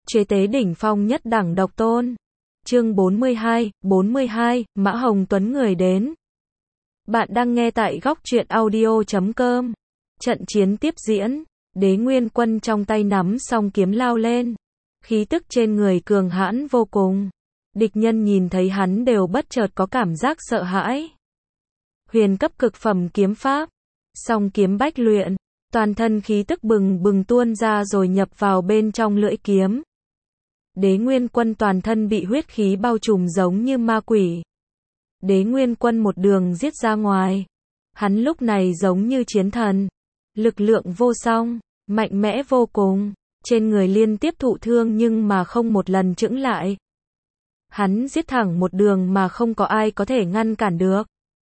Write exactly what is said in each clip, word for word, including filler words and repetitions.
Chế tế đỉnh phong nhất đẳng độc tôn. Chương bốn mươi hai, bốn mươi hai, Mã Hồng Tuấn người đến. Bạn đang nghe tại góc truyện audio chấm com. Trận chiến tiếp diễn, Đế Nguyên Quân trong tay nắm song kiếm lao lên. Khí tức trên người cường hãn vô cùng. Địch nhân nhìn thấy hắn đều bất chợt có cảm giác sợ hãi. Huyền cấp cực phẩm kiếm pháp. Song kiếm bách luyện. Toàn thân khí tức bừng bừng tuôn ra rồi nhập vào bên trong lưỡi kiếm. Đế Nguyên Quân toàn thân bị huyết khí bao trùm giống như ma quỷ. Đế Nguyên Quân một đường giết ra ngoài. Hắn lúc này giống như chiến thần. Lực lượng vô song, mạnh mẽ vô cùng. Trên người liên tiếp thụ thương nhưng mà không một lần chững lại. Hắn giết thẳng một đường mà không có ai có thể ngăn cản được.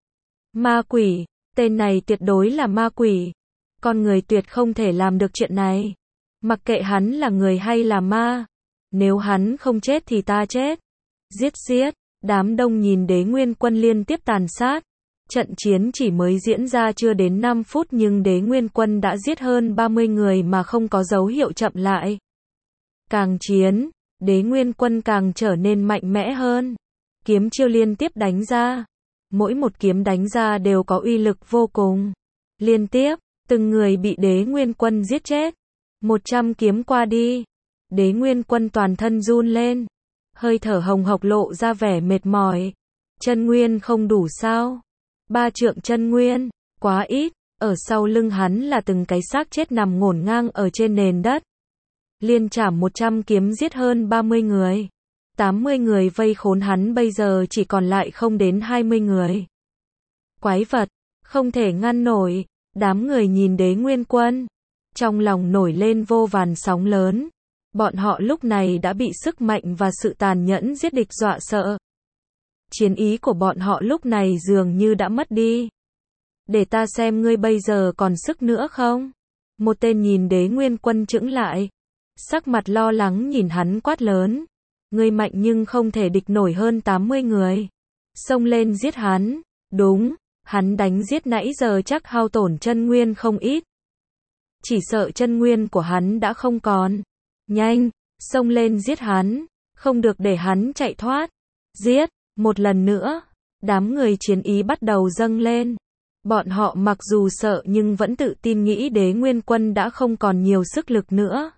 Ma quỷ, tên này tuyệt đối là ma quỷ. Con người tuyệt không thể làm được chuyện này. Mặc kệ hắn là người hay là ma. Nếu hắn không chết thì ta chết. Giết giết, đám đông nhìn Đế Nguyên Quân liên tiếp tàn sát. Trận chiến chỉ mới diễn ra chưa đến năm phút nhưng Đế Nguyên Quân đã giết hơn ba mươi người mà không có dấu hiệu chậm lại. Càng chiến, Đế Nguyên Quân càng trở nên mạnh mẽ hơn. Kiếm chiêu liên tiếp đánh ra. Mỗi một kiếm đánh ra đều có uy lực vô cùng. Liên tiếp, từng người bị Đế Nguyên Quân giết chết. một trăm kiếm qua đi. Đế Nguyên Quân toàn thân run lên. Hơi thở hồng hộc lộ ra vẻ mệt mỏi. Chân nguyên không đủ sao? Ba trượng chân nguyên, quá ít. Ở sau lưng hắn là từng cái xác chết nằm ngổn ngang ở trên nền đất. Liên chảm một trăm kiếm giết hơn ba mươi người. tám mươi người vây khốn hắn bây giờ chỉ còn lại không đến hai mươi người. Quái vật, không thể ngăn nổi. Đám người nhìn Đế Nguyên Quân. Trong lòng nổi lên vô vàn sóng lớn. Bọn họ lúc này đã bị sức mạnh và sự tàn nhẫn giết địch dọa sợ. Chiến ý của bọn họ lúc này dường như đã mất đi. Để ta xem ngươi bây giờ còn sức nữa không? Một tên nhìn Đế Nguyên Quân chững lại. Sắc mặt lo lắng nhìn hắn quát lớn. Ngươi mạnh nhưng không thể địch nổi hơn tám mươi người. Xông lên giết hắn. Đúng, hắn đánh giết nãy giờ chắc hao tổn chân nguyên không ít. Chỉ sợ chân nguyên của hắn đã không còn. Nhanh, xông lên giết hắn, không được để hắn chạy thoát. Giết, một lần nữa, đám người chiến ý bắt đầu dâng lên. Bọn họ mặc dù sợ nhưng vẫn tự tin nghĩ Đế Nguyên Quân đã không còn nhiều sức lực nữa.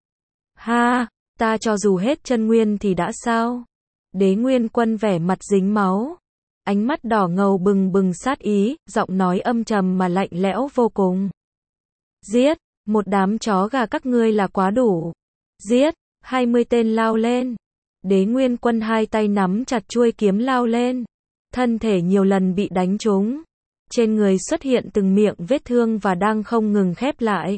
Ha, ta cho dù hết chân nguyên thì đã sao? Đế Nguyên Quân vẻ mặt dính máu. Ánh mắt đỏ ngầu bừng bừng sát ý, giọng nói âm trầm mà lạnh lẽo vô cùng. Giết, một đám chó gà các ngươi là quá đủ. Giết, hai mươi tên lao lên. Đế Nguyên Quân hai tay nắm chặt chuôi kiếm lao lên. Thân thể nhiều lần bị đánh trúng. Trên người xuất hiện từng miệng vết thương và đang không ngừng khép lại.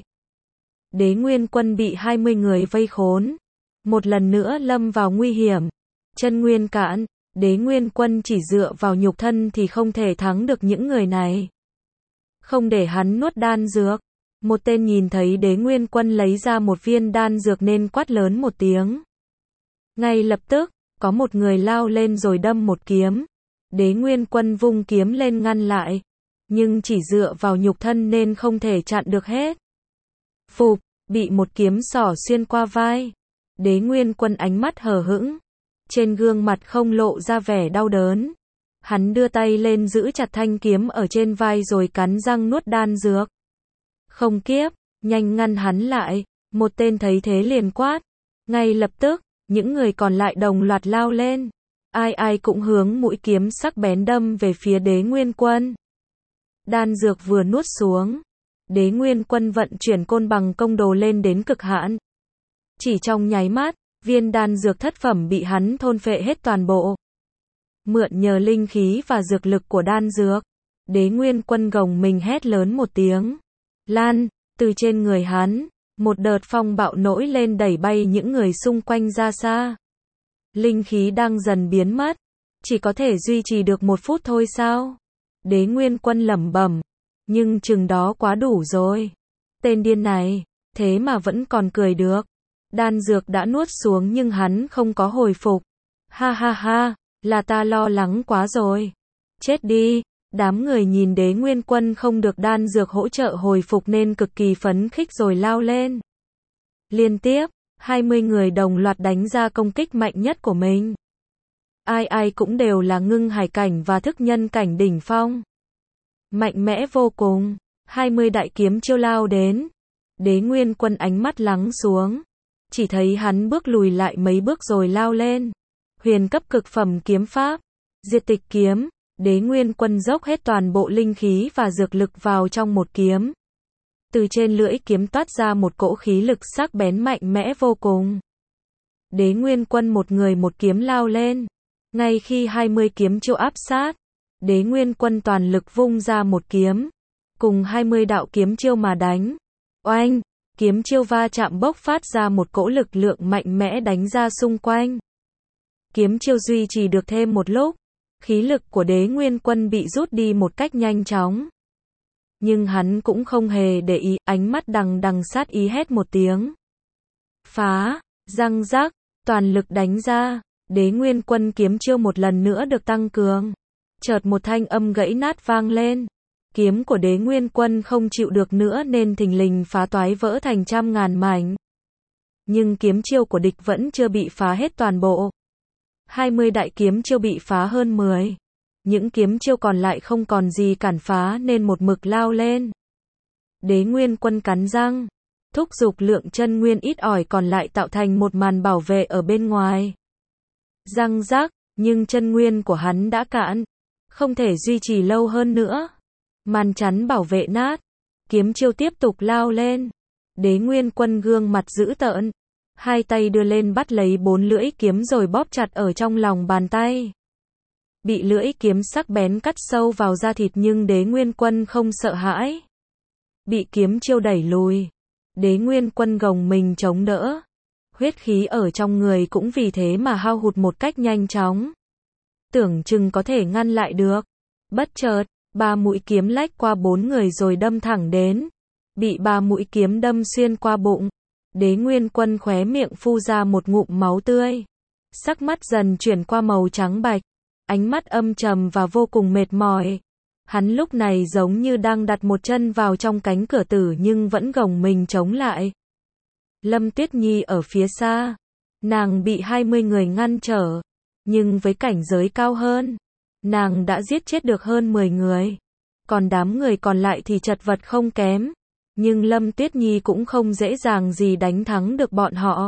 Đế Nguyên Quân bị hai mươi người vây khốn. Một lần nữa lâm vào nguy hiểm. Chân nguyên cạn, Đế Nguyên Quân chỉ dựa vào nhục thân thì không thể thắng được những người này. Không để hắn nuốt đan dược. Một tên nhìn thấy Đế Nguyên Quân lấy ra một viên đan dược nên quát lớn một tiếng. Ngay lập tức, có một người lao lên rồi đâm một kiếm. Đế Nguyên Quân vung kiếm lên ngăn lại. Nhưng chỉ dựa vào nhục thân nên không thể chặn được hết. Phụp, bị một kiếm xỏ xuyên qua vai. Đế Nguyên Quân ánh mắt hờ hững. Trên gương mặt không lộ ra vẻ đau đớn. Hắn đưa tay lên giữ chặt thanh kiếm ở trên vai rồi cắn răng nuốt đan dược. Không kiếp, nhanh ngăn hắn lại. Một tên thấy thế liền quát. Ngay lập tức, những người còn lại đồng loạt lao lên. Ai ai cũng hướng mũi kiếm sắc bén đâm về phía Đế Nguyên Quân. Đan dược vừa nuốt xuống. Đế Nguyên Quân vận chuyển côn bằng công đồ lên đến cực hạn. Chỉ trong nháy mắt, viên đan dược thất phẩm bị hắn thôn phệ hết toàn bộ. Mượn nhờ linh khí và dược lực của đan dược. Đế Nguyên Quân gồng mình hét lớn một tiếng. Lan, từ trên người hắn, một đợt phong bạo nổi lên đẩy bay những người xung quanh ra xa. Linh khí đang dần biến mất, chỉ có thể duy trì được một phút thôi sao? Đế Nguyên Quân lẩm bẩm, nhưng chừng đó quá đủ rồi. Tên điên này, thế mà vẫn còn cười được. Đan dược đã nuốt xuống nhưng hắn không có hồi phục. Ha ha ha, là ta lo lắng quá rồi. Chết đi. Đám người nhìn Đế Nguyên Quân không được đan dược hỗ trợ hồi phục nên cực kỳ phấn khích rồi lao lên. Liên tiếp, hai mươi người đồng loạt đánh ra công kích mạnh nhất của mình. Ai ai cũng đều là ngưng hải cảnh và thức nhân cảnh đỉnh phong. Mạnh mẽ vô cùng, hai mươi đại kiếm chiêu lao đến. Đế Nguyên Quân ánh mắt lắng xuống, chỉ thấy hắn bước lùi lại mấy bước rồi lao lên. Huyền cấp cực phẩm kiếm pháp, Diệt Tịch kiếm. Đế Nguyên Quân dốc hết toàn bộ linh khí và dược lực vào trong một kiếm. Từ trên lưỡi kiếm toát ra một cỗ khí lực sắc bén mạnh mẽ vô cùng. Đế Nguyên Quân một người một kiếm lao lên. Ngay khi hai mươi kiếm chiêu áp sát, Đế Nguyên Quân toàn lực vung ra một kiếm, cùng hai mươi đạo kiếm chiêu mà đánh. Oanh, kiếm chiêu va chạm bốc phát ra một cỗ lực lượng mạnh mẽ đánh ra xung quanh. Kiếm chiêu duy trì được thêm một lúc, khí lực của Đế Nguyên Quân bị rút đi một cách nhanh chóng. Nhưng hắn cũng không hề để ý, ánh mắt đằng đằng sát ý hét một tiếng. Phá, răng rắc, toàn lực đánh ra, Đế Nguyên Quân kiếm chiêu một lần nữa được tăng cường. Chợt một thanh âm gãy nát vang lên. Kiếm của Đế Nguyên Quân không chịu được nữa nên thình lình phá toái vỡ thành trăm ngàn mảnh. Nhưng kiếm chiêu của địch vẫn chưa bị phá hết toàn bộ. hai mươi đại kiếm chiêu bị phá hơn mười. Những kiếm chiêu còn lại không còn gì cản phá nên một mực lao lên. Đế Nguyên Quân cắn răng, thúc giục lượng chân nguyên ít ỏi còn lại tạo thành một màn bảo vệ ở bên ngoài. Răng rắc, nhưng chân nguyên của hắn đã cạn, không thể duy trì lâu hơn nữa. Màn chắn bảo vệ nát, kiếm chiêu tiếp tục lao lên. Đế Nguyên Quân gương mặt dữ tợn, hai tay đưa lên bắt lấy bốn lưỡi kiếm rồi bóp chặt ở trong lòng bàn tay. Bị lưỡi kiếm sắc bén cắt sâu vào da thịt nhưng Đế Nguyên Quân không sợ hãi. Bị kiếm chiêu đẩy lùi, Đế Nguyên Quân gồng mình chống đỡ. Huyết khí ở trong người cũng vì thế mà hao hụt một cách nhanh chóng. Tưởng chừng có thể ngăn lại được. Bất chợt, ba mũi kiếm lách qua bốn người rồi đâm thẳng đến. Bị ba mũi kiếm đâm xuyên qua bụng. Đế Nguyên Quân khóe miệng phu ra một ngụm máu tươi. Sắc mắt dần chuyển qua màu trắng bạch. Ánh mắt âm trầm và vô cùng mệt mỏi. Hắn lúc này giống như đang đặt một chân vào trong cánh cửa tử nhưng vẫn gồng mình chống lại. Lâm Tuyết Nhi ở phía xa. Nàng bị hai mươi người ngăn trở. Nhưng với cảnh giới cao hơn, nàng đã giết chết được hơn mười người. Còn đám người còn lại thì chật vật không kém. Nhưng Lâm Tuyết Nhi cũng không dễ dàng gì đánh thắng được bọn họ.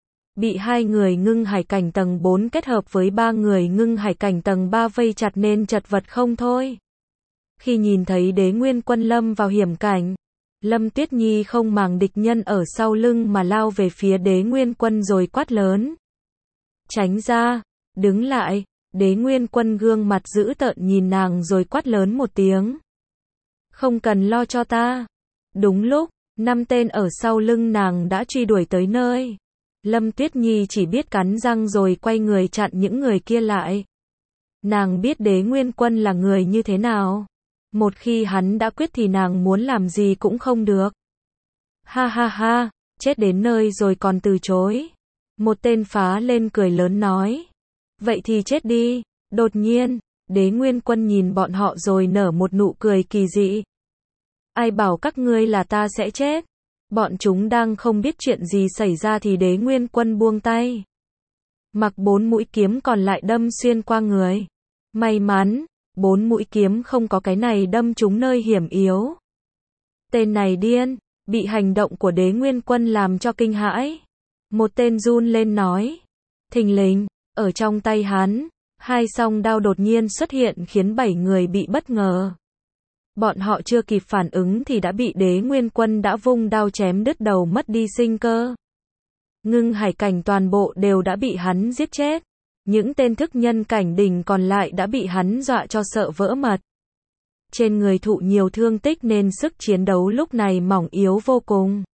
Bị hai người ngưng hải cảnh tầng bốn kết hợp với ba người ngưng hải cảnh tầng ba vây chặt nên chật vật không thôi. Khi nhìn thấy Đế Nguyên Quân lâm vào hiểm cảnh, Lâm Tuyết Nhi không màng địch nhân ở sau lưng mà lao về phía Đế Nguyên Quân rồi quát lớn. Tránh ra, đứng lại. Đế Nguyên Quân gương mặt dữ tợn nhìn nàng rồi quát lớn một tiếng. Không cần lo cho ta. Đúng lúc, năm tên ở sau lưng nàng đã truy đuổi tới nơi. Lâm Tuyết Nhi chỉ biết cắn răng rồi quay người chặn những người kia lại. Nàng biết Đế Nguyên Quân là người như thế nào. Một khi hắn đã quyết thì nàng muốn làm gì cũng không được. Ha ha ha, chết đến nơi rồi còn từ chối. Một tên phá lên cười lớn nói. Vậy thì chết đi. Đột nhiên, Đế Nguyên Quân nhìn bọn họ rồi nở một nụ cười kỳ dị. Ai bảo các ngươi là ta sẽ chết. Bọn chúng đang không biết chuyện gì xảy ra thì Đế Nguyên Quân buông tay. Mặc bốn mũi kiếm còn lại đâm xuyên qua người. May mắn, bốn mũi kiếm không có cái này đâm trúng nơi hiểm yếu. Tên này điên, bị hành động của Đế Nguyên Quân làm cho kinh hãi. Một tên run lên nói. Thình lình, ở trong tay hắn, hai song đao đột nhiên xuất hiện khiến bảy người bị bất ngờ. Bọn họ chưa kịp phản ứng thì đã bị Đế Nguyên Quân đã vung đao chém đứt đầu mất đi sinh cơ. Ngưng hải cảnh toàn bộ đều đã bị hắn giết chết. Những tên thức nhân cảnh đỉnh còn lại đã bị hắn dọa cho sợ vỡ mật. Trên người thụ nhiều thương tích nên sức chiến đấu lúc này mỏng yếu vô cùng.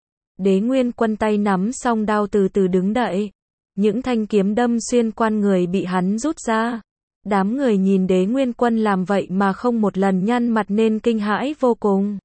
Đế Nguyên Quân tay nắm song đao từ từ đứng đậy. Những thanh kiếm đâm xuyên qua người bị hắn rút ra. Đám người nhìn Đế Nguyên Quân làm vậy mà không một lần nhăn mặt nên kinh hãi vô cùng.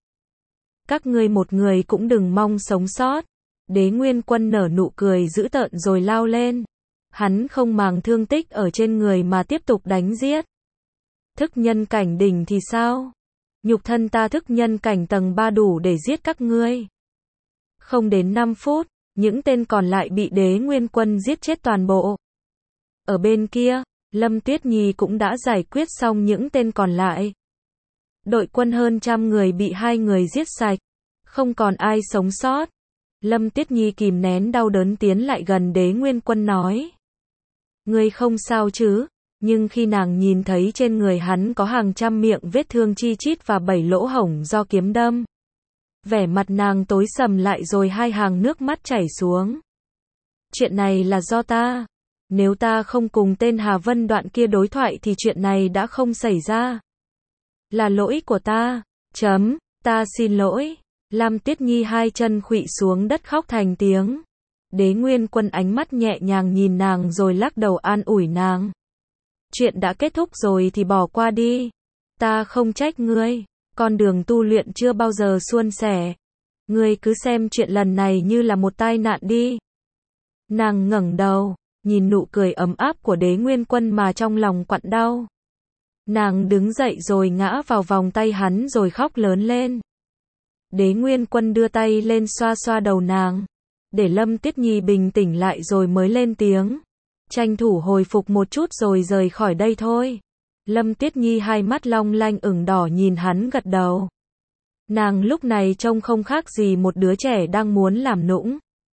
Các ngươi một người cũng đừng mong sống sót. Đế Nguyên Quân nở nụ cười dữ tợn rồi lao lên. Hắn không màng thương tích ở trên người mà tiếp tục đánh giết. Thức nhân cảnh đỉnh thì sao? Nhục thân ta thức nhân cảnh tầng ba đủ để giết các ngươi. Không đến năm phút, những tên còn lại bị Đế Nguyên Quân giết chết toàn bộ. Ở bên kia, Lâm Tuyết Nhi cũng đã giải quyết xong những tên còn lại. Đội quân hơn trăm người bị hai người giết sạch, không còn ai sống sót. Lâm Tuyết Nhi kìm nén đau đớn tiến lại gần Đế Nguyên Quân nói: "Ngươi không sao chứ?" Nhưng khi nàng nhìn thấy trên người hắn có hàng trăm miệng vết thương chi chít và bảy lỗ hổng do kiếm đâm, vẻ mặt nàng tối sầm lại rồi hai hàng nước mắt chảy xuống. "Chuyện này là do ta. Nếu ta không cùng tên Hà Vân Đoạn kia đối thoại thì chuyện này đã không xảy ra. Là lỗi của ta. Chấm, ta xin lỗi." Lam Tuyết Nhi hai chân khuỵu xuống đất khóc thành tiếng. Đế Nguyên Quân ánh mắt nhẹ nhàng nhìn nàng rồi lắc đầu an ủi nàng. "Chuyện đã kết thúc rồi thì bỏ qua đi. Ta không trách ngươi. Con đường tu luyện chưa bao giờ suôn sẻ. Ngươi cứ xem chuyện lần này như là một tai nạn đi." Nàng ngẩng đầu, nhìn nụ cười ấm áp của Đế Nguyên Quân mà trong lòng quặn đau. Nàng đứng dậy rồi ngã vào vòng tay hắn rồi khóc lớn lên. Đế Nguyên Quân đưa tay lên xoa xoa đầu nàng, để Lâm Tuyết Nhi bình tĩnh lại rồi mới lên tiếng. "Tranh thủ hồi phục một chút rồi rời khỏi đây thôi." Lâm Tuyết Nhi hai mắt long lanh ửng đỏ nhìn hắn gật đầu. Nàng lúc này trông không khác gì một đứa trẻ đang muốn làm nũng.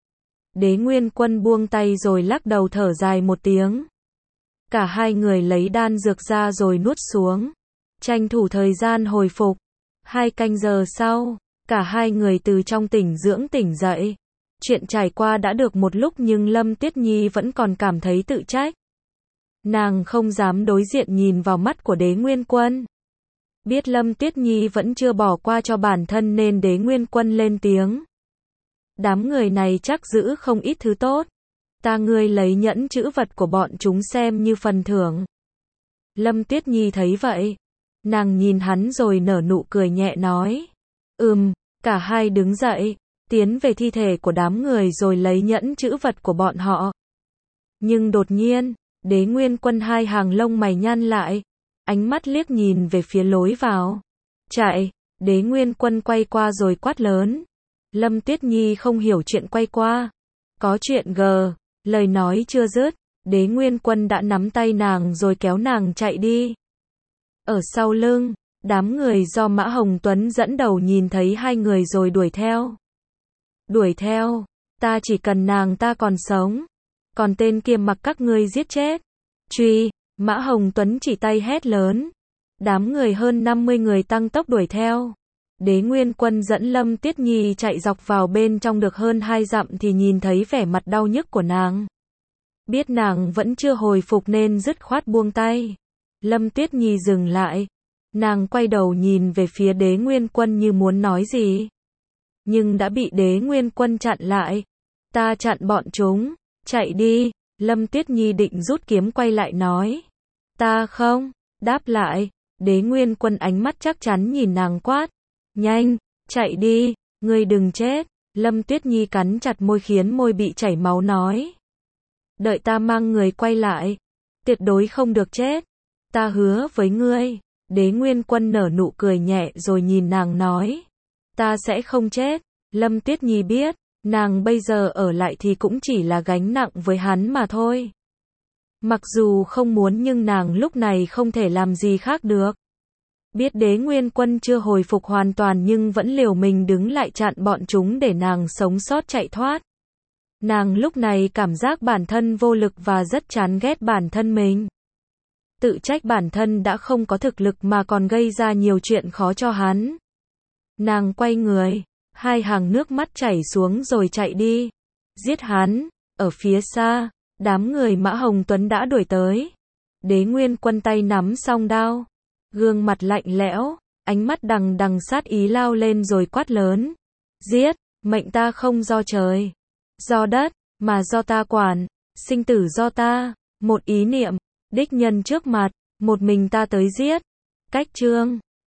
Đế Nguyên Quân buông tay rồi lắc đầu thở dài một tiếng. Cả hai người lấy đan dược ra rồi nuốt xuống, tranh thủ thời gian hồi phục. Hai canh giờ sau, cả hai người từ trong tỉnh dưỡng tỉnh dậy. Chuyện trải qua đã được một lúc nhưng Lâm Tuyết Nhi vẫn còn cảm thấy tự trách. Nàng không dám đối diện nhìn vào mắt của Đế Nguyên Quân. Biết Lâm Tuyết Nhi vẫn chưa bỏ qua cho bản thân nên Đế Nguyên Quân lên tiếng. "Đám người này chắc giữ không ít thứ tốt. Ta ngươi lấy nhẫn chữ vật của bọn chúng xem như phần thưởng." Lâm Tuyết Nhi thấy vậy, nàng nhìn hắn rồi nở nụ cười nhẹ nói. Ừm, cả hai đứng dậy, tiến về thi thể của đám người rồi lấy nhẫn chữ vật của bọn họ. Nhưng đột nhiên, Đế Nguyên Quân hai hàng lông mày nhăn lại, ánh mắt liếc nhìn về phía lối vào. "Chạy!" Đế Nguyên Quân quay qua rồi quát lớn. Lâm Tuyết Nhi không hiểu chuyện quay qua. "Có chuyện gờ." Lời nói chưa dứt, Đế Nguyên Quân đã nắm tay nàng rồi kéo nàng chạy đi. Ở sau lưng, đám người do Mã Hồng Tuấn dẫn đầu nhìn thấy hai người rồi đuổi theo. "Đuổi theo, ta chỉ cần nàng ta còn sống. Còn tên kia mặc các ngươi giết chết." "Truy!" Mã Hồng Tuấn chỉ tay hét lớn. Đám người hơn năm mươi người tăng tốc đuổi theo. Đế Nguyên Quân dẫn Lâm Tuyết Nhi chạy dọc vào bên trong được hơn hai dặm thì nhìn thấy vẻ mặt đau nhức của nàng. Biết nàng vẫn chưa hồi phục nên dứt khoát buông tay. Lâm Tuyết Nhi dừng lại. Nàng quay đầu nhìn về phía Đế Nguyên Quân như muốn nói gì. Nhưng đã bị Đế Nguyên Quân chặn lại. "Ta chặn bọn chúng, chạy đi." Lâm Tuyết Nhi định rút kiếm quay lại nói. "Ta không." Đáp lại, Đế Nguyên Quân ánh mắt chắc chắn nhìn nàng quát. "Nhanh, chạy đi, ngươi đừng chết." Lâm Tuyết Nhi cắn chặt môi khiến môi bị chảy máu nói. "Đợi ta mang người quay lại, tuyệt đối không được chết. Ta hứa với ngươi." Đế Nguyên Quân nở nụ cười nhẹ rồi nhìn nàng nói. "Ta sẽ không chết." Lâm Tuyết Nhi biết, nàng bây giờ ở lại thì cũng chỉ là gánh nặng với hắn mà thôi. Mặc dù không muốn nhưng nàng lúc này không thể làm gì khác được. Biết Đế Nguyên Quân chưa hồi phục hoàn toàn nhưng vẫn liều mình đứng lại chặn bọn chúng để nàng sống sót chạy thoát. Nàng lúc này cảm giác bản thân vô lực và rất chán ghét bản thân mình. Tự trách bản thân đã không có thực lực mà còn gây ra nhiều chuyện khó cho hắn. Nàng quay người, hai hàng nước mắt chảy xuống rồi chạy đi. Giết hắn. Ở phía xa, đám người Mã Hồng Tuấn đã đuổi tới. Đế Nguyên Quân tay nắm song đao, gương mặt lạnh lẽo, ánh mắt đằng đằng sát ý lao lên rồi quát lớn. "Giết, mệnh ta không do trời, do đất, mà do ta quản, sinh tử do ta, một ý niệm, đích nhân trước mặt, một mình ta tới giết." Cách chương